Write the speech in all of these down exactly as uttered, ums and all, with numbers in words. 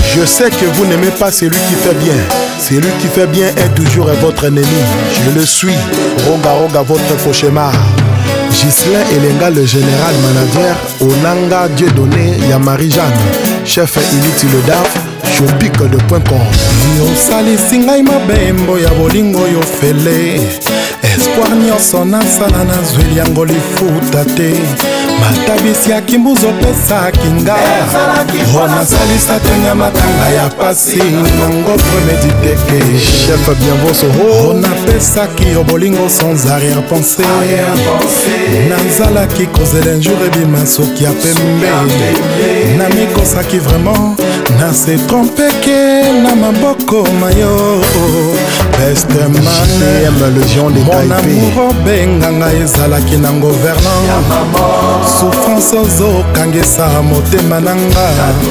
Je sais que vous n'aimez pas celui qui fait bien. Celui qui fait bien est toujours votre ennemi. Je le suis. Roga Roga, votre cauchemar. Ghislain Elenga, le général manager. Onanga Dieudonné, Yamari-Jeanne. Chef inutile le D A F. Chopique de point com. Yo salisi ngai mabembo ya bolingo yo fele. Espoir nyonso nasala nazweli yango lifuta te. Matabisi ya kimbuzo pesaki nga Ona salisa tenga matanga ya pasi Nango premediteke Chef bien voso Ona pesaki yo bolingo sans arrière-pensée Nazalaki kozela un jour ebima soki ya pembe Namikosaki vraiment Nase trompeke na maboko mayo Best man le géant de Mon amour benganga ezalaki na gouvernant Souffrance ozo kangesa motema nanga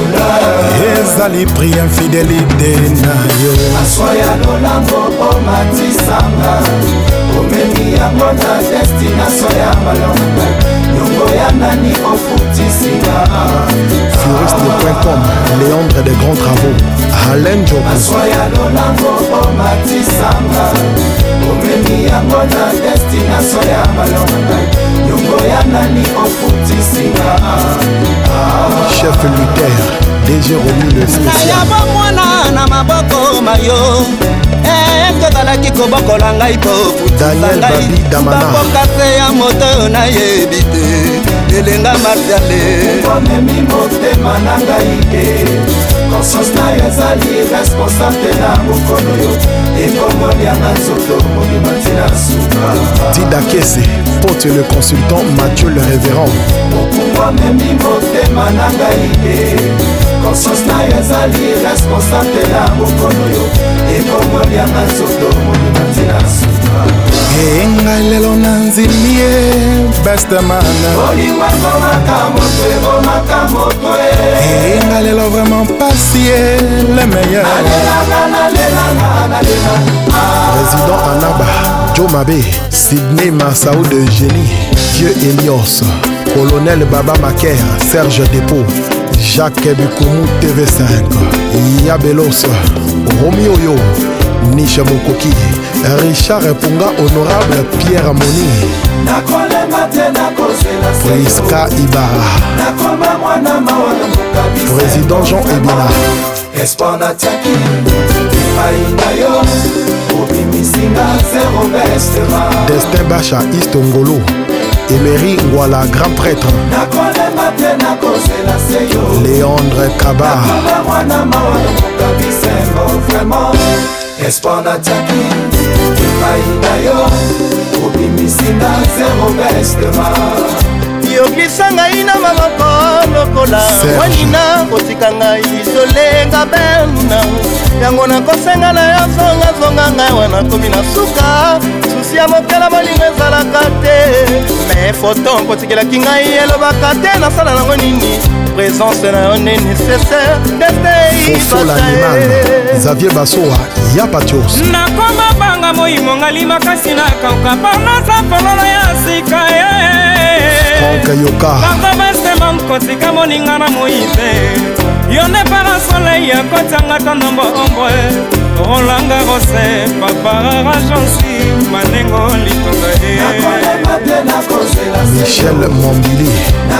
Ezali pri infidélité na yo Aswaya lolango o matisanga Omemi yango na destination ya malonga Nyongo ya nani ofutisinga Furiste point com, Léandre des grands travaux Alain Joko Aswaya lolango o matisanga Omemi yango na destination ya malonga Nyongo ya nani ofutisinga Chef Luther, D J Romy le spécial Kayaba mwana na maboko mayo Tozalaki kobokola ngai po Daniel Babi Damana Bakokase ya moto na yebi te Elenga martiale Omemi motema na ngai te Conscience na yo ezali responsable na mokolo yo Ekomoli yanga nzoto mobima ntina suka Dida Kese, Pote le consultant, Mathieu le révérend Okumwa memi motema na ngai te Conscience na yo ezali responsable na mokolo yo Ekomoli yanga nzoto mobima ntina suka Enga lelo nanzili ye best man Olingwa komaka moto ebomaka moto e Enga lelo vraiment passie le meilleur Président Anaba, Joe Mabé, Sydney Massaou de Génie, Dieu Elios, Colonel Baba Maker, Serge Dépôt, Jacques Bukoumou T V cinq, Yabelos, Romeo Yo, Nisha Mokoki, Richard Punga Honorable Pierre Moni, Priska Ibarra, Président Jean Ebina, Destin Bacha Istongolo, Emery Ngwala Grand Prêtre, Léandre Kaba, Espanataki, Ipainayo, Obimisinga, zéro bestema. Yoglisa ngai na maboko lokola wanina kotika ngai isolenga bena yango nakosenga na yo zonga ngai wana komi na suka susi ya mokela molingo ezalaka te me foto nkotikelaki ngai elobaka te nasala nango nini présence na yo ne nécessaire Fosso l'animal, Xavier Bassoa, Yapatios nakoma banga moyimo ngali makasi na kauka parnasa pololo ya sika Franck Yoka Banga beste mankotika moninga na moize Yone para soleil ya kotanga tonombo ombre Rolanga Rose, Papa Rajansi, Manengo Litonga Michel Mombili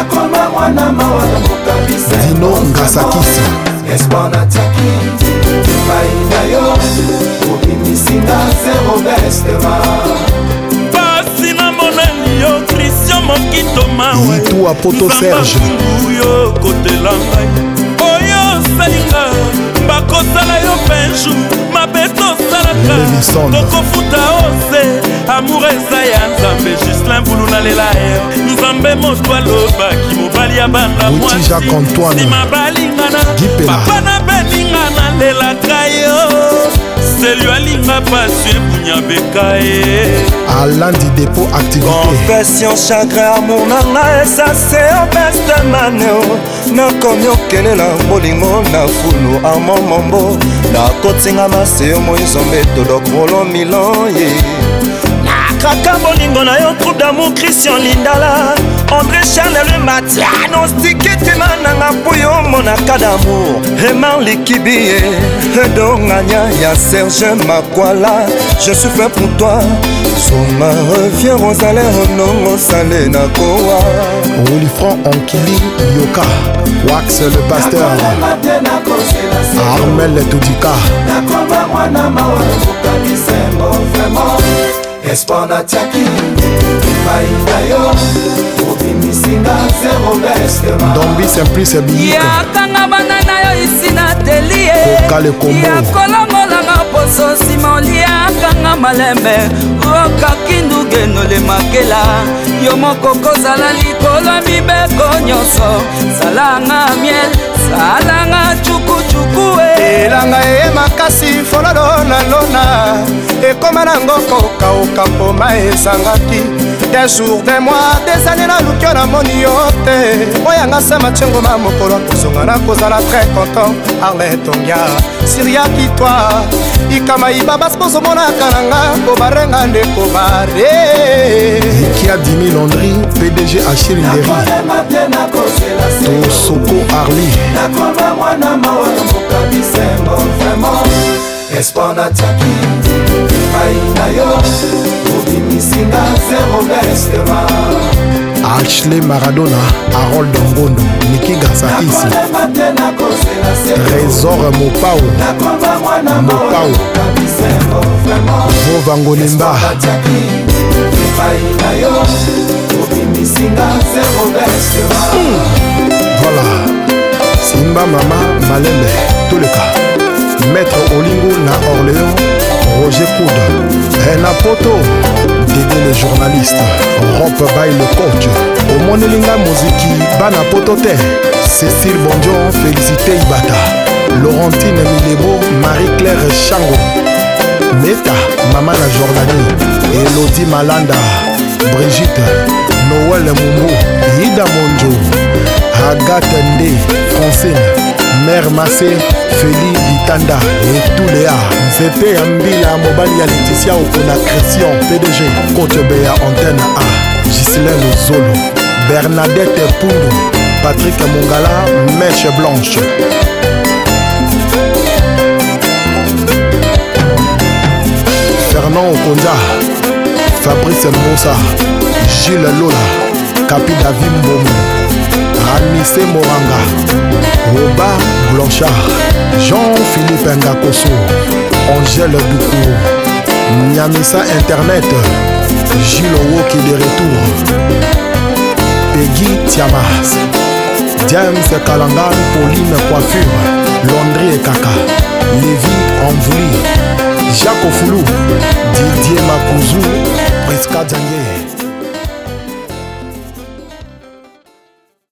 Dino Ngasakisi Espanataki, Mainayo, Obimisinga, zéro bestema. Basina monani yo, Christian Mokito mawe Itu Apoto Serge Yo kote langai Oyo salinga Bakosala yo penju Mabeto salaka Toko futa ose Amour eza ya nzambe Gislain Mbulu na lela yo Nzambe moto aloba Kimobali ya banda mwasi Sima balingana Papa na beningana lela kayo Celui alinga passion Bunya bekaye Alain du dépôt activité Confession, chagrin, amour, nana, et ça c'est un best man. Na komi okelela bolingo na fulu amo mombo. Na kotinga maseo mo izombe todo krolo milon ye. Na kraka bolingo na yo troupe d'amour Christian Lindala André Charles le matianostique temananga puyo monaka d'amour Eman Likibiye Donganya ya Serge Makwala Je suis fait pour toi Soma revient Rosalé Onongo Salé Nakoa Olifran Onkili Yoka Wax le pasteur Armel Toudika Espoir natiaki Faïda yo Obimisinga zéro bestement Dombi Simplice Biyika Yakanga banana yo isi na telie Kokale Kombo Yakolongolanga poso Simon Liakanga malembe Okakindu genole makela Yo moko kozala likolo mibeko nyonso Salanga miel Salanga chuku chuku Elanga e makasi fololo na lona Ekoma nango kokauka poma esangaki Des jours, des mois, des années na lukio na moni yo te Oyanga se machengo ma mokolo Kozonga na kozala très content Arlette Ongia, Siriaki toi Ikama ibaba sposo mona kananga Kobarenga nde kobare Ikia Dimi Landry, P D G Achille Nderi Tosoko Arli Nakoma mwana mawana mokabisembo vraiment Espoir natiaki Faïda yo Obimisinga zéro bestement Ashley Maradona, Harold Ngondo, Niki Gasakisi Trésor Mopao Mopao Vovango Nimba Voilà Simba Mama Malembe Toleka Maître Olingo na Orléans Roger Coude Hena Poto Dédé le journaliste Rob Bay le coach Omonelinga Moziki Bana Potote Cécile Bonjon Félicité Ibata Laurentine Milebo Marie-Claire Chango Meta Maman la Jordanie Elodie Malanda Brigitte Noël Mumbu Ida Monjo Agathe Nde Francine Mère Massé Feli Litanda et tous les arts Zépé Ambila Mobali Laetitia Okona Christian P D G Coach Béa Antenne A Ghislaine Zolo Bernadette Poundou Patrick Mongala Mèche Blanche Fernand Okonza Fabrice Moussa Gilles Lola Capi David Mbomo Anissé Moranga Roba Blanchard Jean-Philippe Ngakoso Angèle Doukou Nyamisa Internet Gilles Woki de retour Peggy Tiamas James Kalangan Pauline Coiffure Landry et Kaka Lévi Amvouli Jacques Ofoulou Didier Makouzou Priska Djangé